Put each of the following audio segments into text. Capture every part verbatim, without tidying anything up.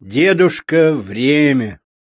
Дедушка время.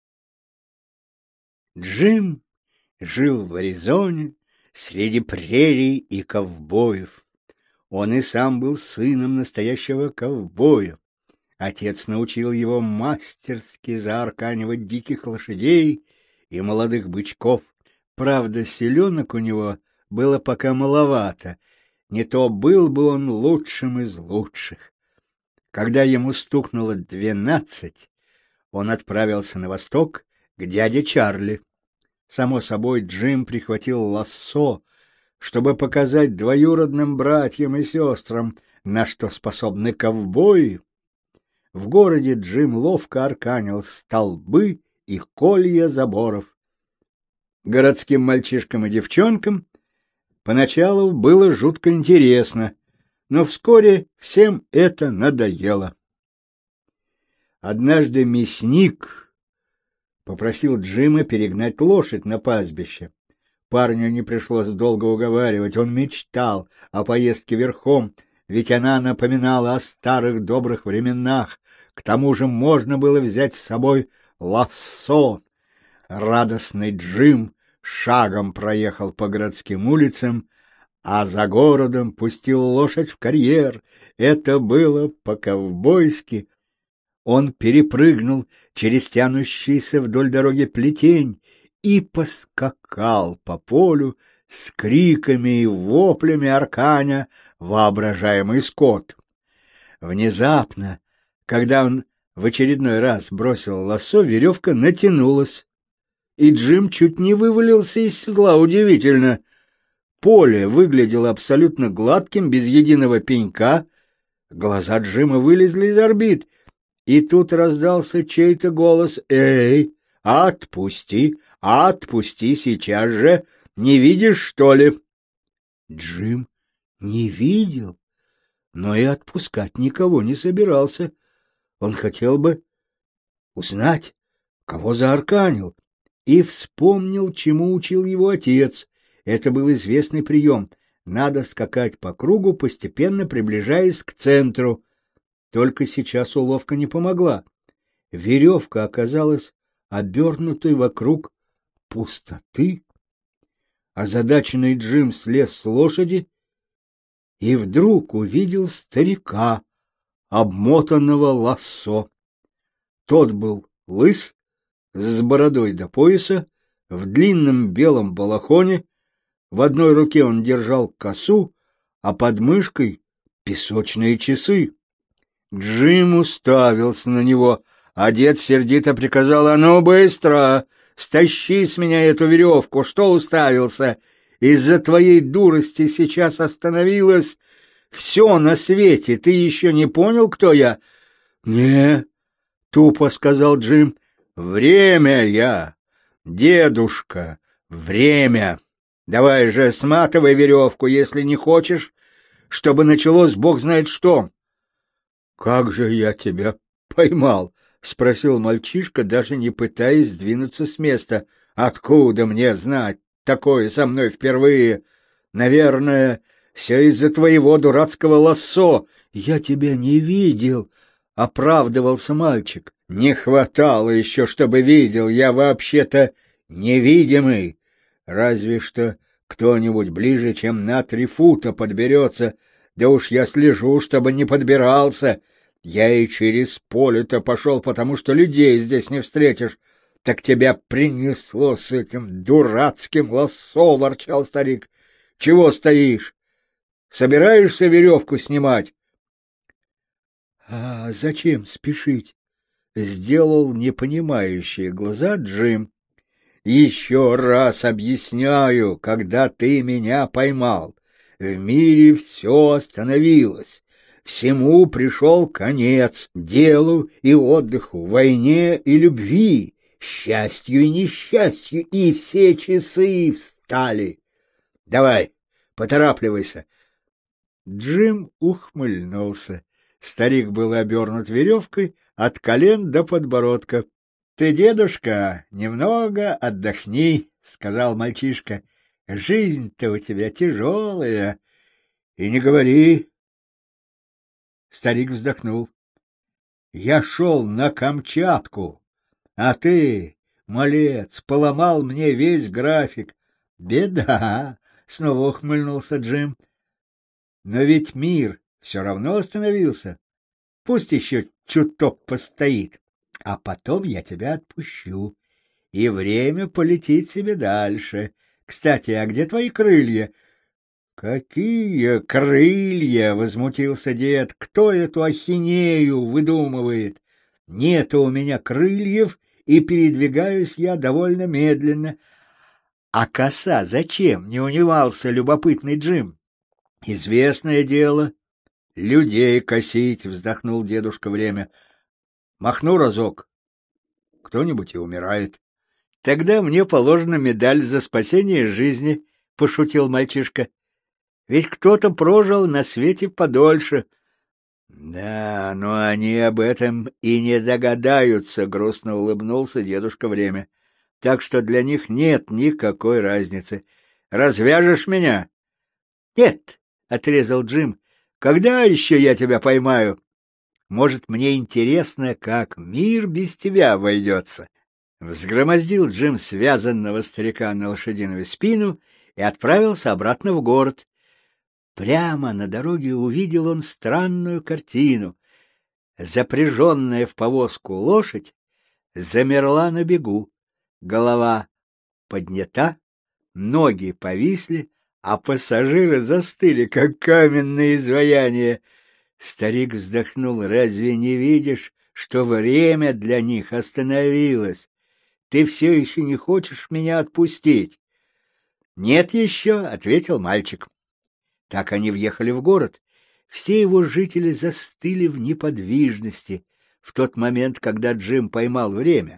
Джим жил в Аризоне среди прерий и ковбоев. Он и сам был сыном настоящего ковбоя. Отец научил его мастерски заарканивать диких лошадей и молодых бычков. Правда, селенок у него было пока маловато, не то был бы он лучшим из лучших. Когда ему стукнуло двенадцать, он отправился на восток к дяде Чарли. Само собой, Джим прихватил лассо, чтобы показать двоюродным братьям и сестрам, на что способны ковбои. В городе Джим ловко арканил столбы и колья заборов. Городским мальчишкам и девчонкам поначалу было жутко интересно, но вскоре всем это надоело. Однажды мясник попросил Джима перегнать лошадь на пастбище. Парню не пришлось долго уговаривать, он мечтал о поездке верхом, ведь она напоминала о старых добрых временах. К тому же можно было взять с собой лассо. Радостный Джим шагом проехал по городским улицам, а за городом пустил лошадь в карьер. Это было по-ковбойски. Он перепрыгнул через тянущийся вдоль дороги плетень и поскакал по полю с криками и воплями арканя воображаемый скот. Внезапно, когда он в очередной раз бросил лассо, веревка натянулась, и Джим чуть не вывалился из седла. Удивительно! Поле выглядело абсолютно гладким, без единого пенька. Глаза Джима вылезли из орбит, и тут раздался чей-то голос: «Эй, отпусти, отпусти сейчас же! Не видишь, что ли?» Джим не видел, но и отпускать никого не собирался. Он хотел бы узнать, кого заарканил, и вспомнил, чему учил его отец. Это был известный прием. Надо скакать по кругу, постепенно приближаясь к центру. Только сейчас уловка не помогла. Веревка оказалась обернутой вокруг пустоты. Озадаченный Джим слез с лошади и вдруг увидел старика, обмотанного лассо. Тот был лыс, с бородой до пояса, в длинном белом балахоне. В одной руке он держал косу, а под мышкой — песочные часы. Джим уставился на него, а дед сердито приказал: «А ну быстро! Стащи с меня эту веревку! Что уставился? Из-за твоей дурости сейчас остановилось все на свете. Ты еще не понял, кто я?» «Не», — тупо сказал Джим. «Время я, дедушка, время. Давай же сматывай веревку, если не хочешь, чтобы началось бог знает что». «Как же я тебя поймал?» — спросил мальчишка, даже не пытаясь сдвинуться с места. «Откуда мне знать? Такое со мной впервые. Наверное, все из-за твоего дурацкого лассо». «Я тебя не видел», — оправдывался мальчик. «Не хватало еще, чтобы видел. Я вообще-то невидимый. Разве что кто-нибудь ближе, чем на три фута подберется. Да уж я слежу, чтобы не подбирался. Я и через поле-то пошел, потому что людей здесь не встретишь. Так тебя принесло с этим дурацким лассо», — ворчал старик. «Чего стоишь? Собираешься веревку снимать?» «А зачем спешить?» — сделал непонимающие глаза Джим. «Еще раз объясняю, когда ты меня поймал, в мире все остановилось. Всему пришел конец: делу и отдыху, войне и любви, счастью и несчастью, и все часы встали. Давай, поторапливайся». Джим ухмыльнулся. Старик был обернут веревкой от колен до подбородка. «Ты, дедушка, немного отдохни», — сказал мальчишка. «Жизнь-то у тебя тяжелая. И не говори». Старик вздохнул. Я шел на Камчатку, а ты, малец, поломал мне весь график. Беда, — снова ухмыльнулся Джим. Но ведь мир все равно остановился. Пусть еще чуток постоит, а потом я тебя отпущу, и время полетит себе дальше. Кстати, а где твои крылья? — Какие крылья? — возмутился дед. — Кто эту ахинею выдумывает? Нету у меня крыльев, и передвигаюсь я довольно медленно. — А коса зачем? — не унимался любопытный Джим. — Известное дело. — Людей косить, — вздохнул дедушка время. — Махну разок. Кто-нибудь и умирает. — Тогда мне положена медаль за спасение жизни, — пошутил мальчишка. — Ведь кто-то прожил на свете подольше. — Да, но они об этом и не догадаются, — грустно улыбнулся дедушка время. — Так что для них нет никакой разницы. Развяжешь меня? — Нет, — отрезал Джим. — Когда еще я тебя поймаю? Может, мне интересно, как мир без тебя обойдется. Взгромоздил Джим связанного старика на лошадиную спину и отправился обратно в город. Прямо на дороге увидел он странную картину. Запряженная в повозку лошадь замерла на бегу. Голова поднята, ноги повисли, а пассажиры застыли, как каменные изваяния. Старик вздохнул. — Разве не видишь, что время для них остановилось? Ты все еще не хочешь меня отпустить? — Нет еще, — ответил мальчик. Так они въехали в город. Все его жители застыли в неподвижности в тот момент, когда Джим поймал время.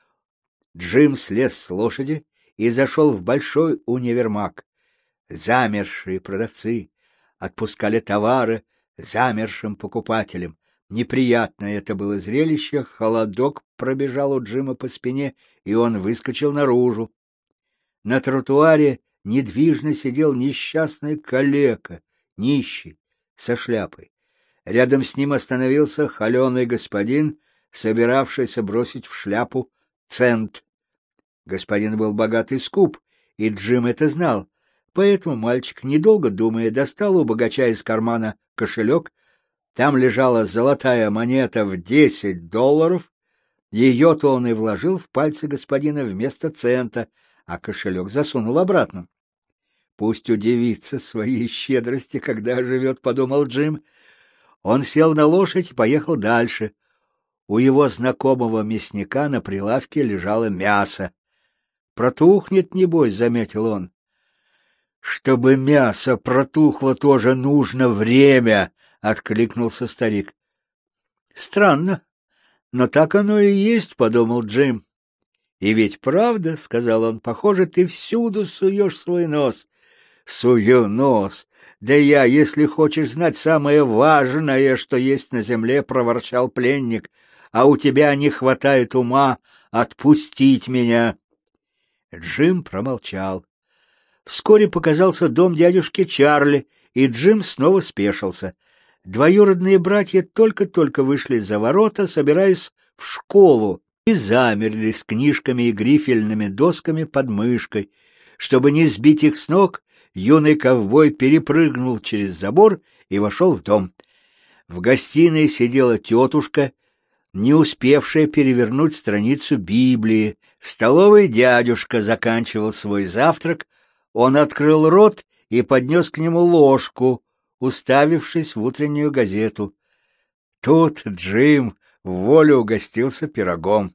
Джим слез с лошади и зашел в большой универмаг. Замершие продавцы отпускали товары замершим покупателям. Неприятное это было зрелище, холодок пробежал у Джима по спине, и он выскочил наружу. На тротуаре недвижно сидел несчастный калека, нищий, со шляпой. Рядом с ним остановился холеный господин, собиравшийся бросить в шляпу цент. Господин был богат и скуп, и Джим это знал, поэтому мальчик, недолго думая, достал у богача из кармана кошелек. Там лежала золотая монета в десять долларов. Ее-то он и вложил в пальцы господина вместо цента, а кошелек засунул обратно. Пусть удивится своей щедрости, когда оживет, — подумал Джим. Он сел на лошадь и поехал дальше. У его знакомого мясника на прилавке лежало мясо. «Протухнет, небось», — заметил он. «Чтобы мясо протухло, тоже нужно время», — откликнулся старик. «Странно, но так оно и есть», — подумал Джим. «И ведь правда, — сказал он, — похоже, ты всюду суешь свой нос». «Сую нос? Да я, если хочешь знать, самое важное, что есть на земле, — проворчал пленник, — а у тебя не хватает ума отпустить меня». Джим промолчал. Вскоре показался дом дядюшки Чарли, и Джим снова спешился. Двоюродные братья только-только вышли за ворота, собираясь в школу, и замерли с книжками и грифельными досками под мышкой. Чтобы не сбить их с ног, юный ковбой перепрыгнул через забор и вошел в дом. В гостиной сидела тетушка, не успевшая перевернуть страницу Библии. В столовой дядюшка заканчивал свой завтрак. Он открыл рот и поднес к нему ложку, уставившись в утреннюю газету. Тут Джим вволю угостился пирогом.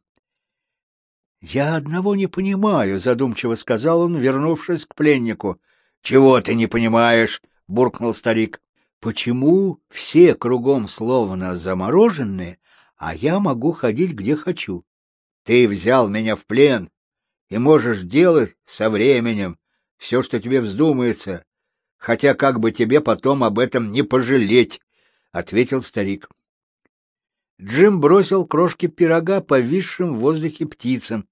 — Я одного не понимаю, — задумчиво сказал он, вернувшись к пленнику. — Чего ты не понимаешь? — буркнул старик. — Почему все кругом словно замороженные, а я могу ходить где хочу? Ты взял меня в плен и можешь делать со временем все, что тебе вздумается, хотя как бы тебе потом об этом не пожалеть, — ответил старик. Джим бросил крошки пирога повисшим в воздухе птицам.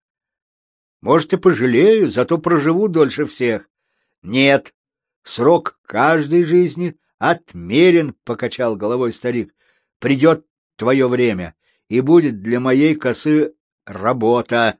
— Может, и пожалею, зато проживу дольше всех. — Нет, срок каждой жизни отмерен, — покачал головой старик. — Придет твое время, и будет для моей косы работа.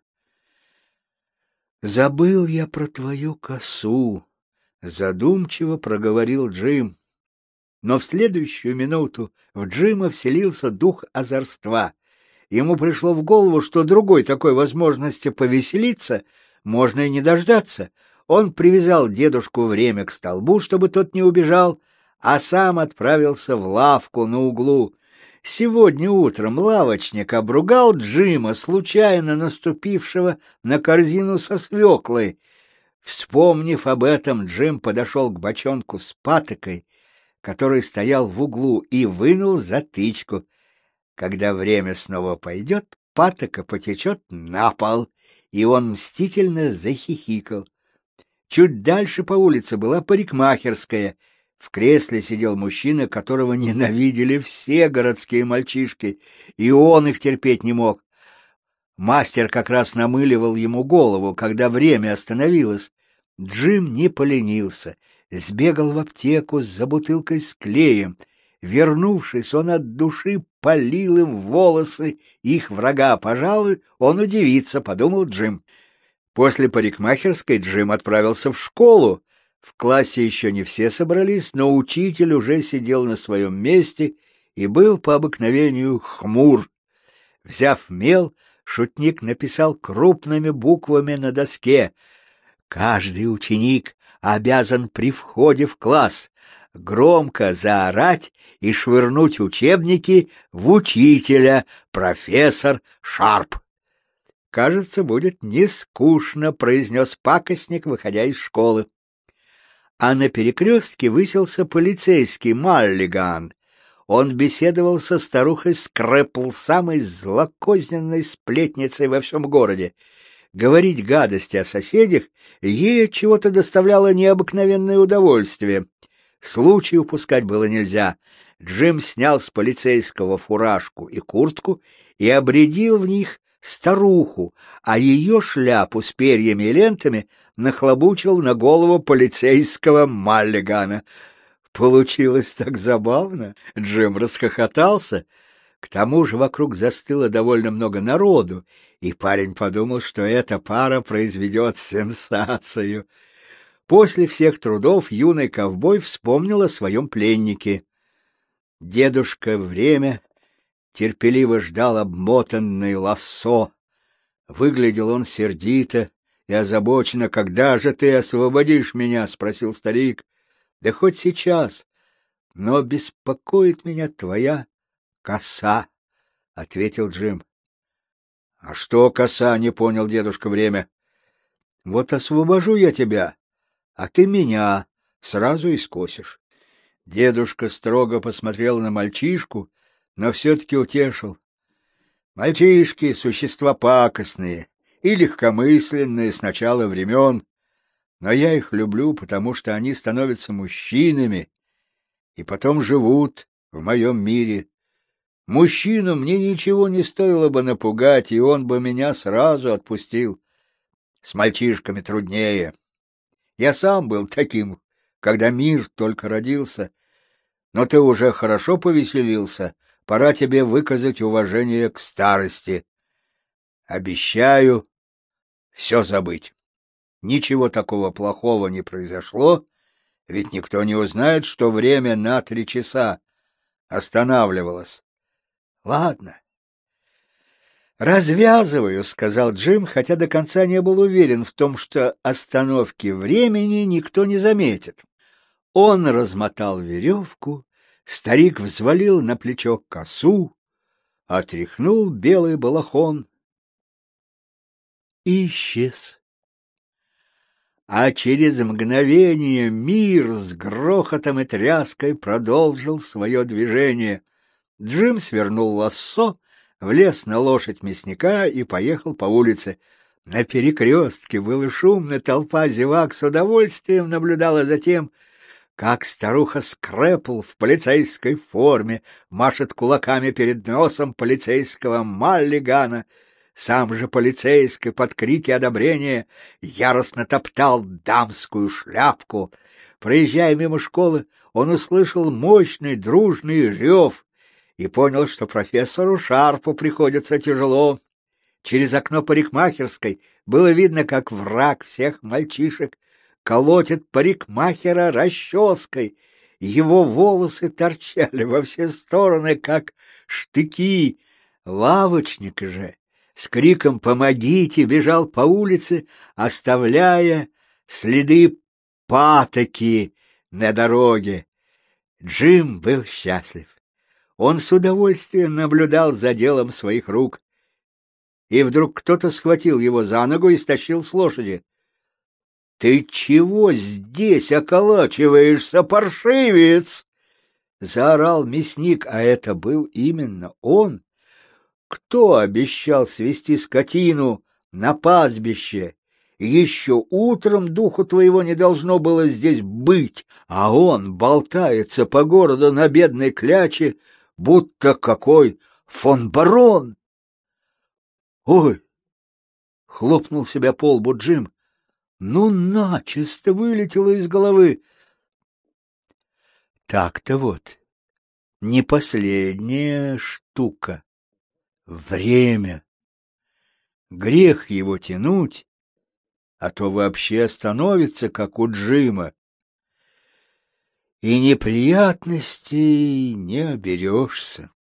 Забыл я про твою косу, задумчиво проговорил Джим. Но в следующую минуту в Джима вселился дух озорства. Ему пришло в голову, что другой такой возможности повеселиться можно и не дождаться. Он привязал дедушку Время к столбу, чтобы тот не убежал, а сам отправился в лавку на углу. Сегодня утром лавочник обругал Джима, случайно наступившего на корзину со свеклой. Вспомнив об этом, Джим подошел к бочонку с патокой, который стоял в углу, и вынул затычку. Когда Время снова пойдет, патока потечет на пол, и он мстительно захихикал. Чуть дальше по улице была парикмахерская. В кресле сидел мужчина, которого ненавидели все городские мальчишки, и он их терпеть не мог. Мастер как раз намыливал ему голову, когда Время остановилось. Джим не поленился, сбегал в аптеку за бутылкой с клеем. Вернувшись, он от души полил им волосы их врага. Пожалуй, он удивится, — подумал Джим. После парикмахерской Джим отправился в школу. В классе еще не все собрались, но учитель уже сидел на своем месте и был по обыкновению хмур. Взяв мел, шутник написал крупными буквами на доске: «Каждый ученик обязан при входе в класс громко заорать и швырнуть учебники в учителя, профессор Шарп». «Кажется, будет не скучно», — произнес пакостник, выходя из школы. А на перекрестке высился полицейский Маллиган. Он беседовал со старухой Скрэпл, самой злокозненной сплетницей во всем городе. Говорить гадости о соседях ей от чего-то доставляло необыкновенное удовольствие. Случай упускать было нельзя. Джим снял с полицейского фуражку и куртку и обрядил в них старуху, а ее шляпу с перьями и лентами нахлобучил на голову полицейского Маллигана. Получилось так забавно. Джим расхохотался. К тому же вокруг застыло довольно много народу, и парень подумал, что эта пара произведет сенсацию. После всех трудов юный ковбой вспомнил о своем пленнике. Дедушка Время терпеливо ждал обмотанный лассо. Выглядел он сердито и озабоченно. «Когда же ты освободишь меня?» — спросил старик. «Да хоть сейчас, но беспокоит меня твоя коса», — ответил Джим. «А что коса?» — не понял дедушка Время. «Вот освобожу я тебя, а ты меня сразу и скосишь». Дедушка строго посмотрел на мальчишку, но все-таки утешил. «Мальчишки — существа пакостные и легкомысленные с начала времен, но я их люблю, потому что они становятся мужчинами и потом живут в моем мире. Мужчину мне ничего не стоило бы напугать, и он бы меня сразу отпустил. С мальчишками труднее. Я сам был таким, когда мир только родился. Но ты уже хорошо повеселился, пора тебе выказать уважение к старости. Обещаю все забыть. Ничего такого плохого не произошло, ведь никто не узнает, что время на три часа останавливалось. Ладно. «Развязываю», — сказал Джим, хотя до конца не был уверен в том, что остановки времени никто не заметит. Он размотал веревку, старик взвалил на плечо косу, отряхнул белый балахон и исчез. А через мгновение мир с грохотом и тряской продолжил свое движение. Джим свернул лассо, влез на лошадь мясника и поехал по улице. На перекрестке было шумно, толпа зевак с удовольствием наблюдала за тем, как старуха Скрэпл в полицейской форме машет кулаками перед носом полицейского Маллигана. Сам же полицейский под крики одобрения яростно топтал дамскую шляпку. Проезжая мимо школы, он услышал мощный дружный рев. и понял, что профессору Шарпу приходится тяжело. Через окно парикмахерской было видно, как враг всех мальчишек колотит парикмахера расческой. Его волосы торчали во все стороны, как штыки. Лавочник же с криком «Помогите!» бежал по улице, оставляя следы патоки на дороге. Джим был счастлив. Он с удовольствием наблюдал за делом своих рук. И вдруг кто-то схватил его за ногу и стащил с лошади. — Ты чего здесь околачиваешься, паршивец? — заорал мясник, а это был именно он. Кто обещал свести скотину на пастбище? Еще утром духу твоего не должно было здесь быть, а он болтается по городу на бедной кляче, будто какой фон барон. Ой! Хлопнул себя по лбу Джим. Ну, начисто вылетело из головы. Так-то вот, не последняя штука. Время. Грех его тянуть, а то вообще остановится, как у Джима. И неприятностей не оберешься.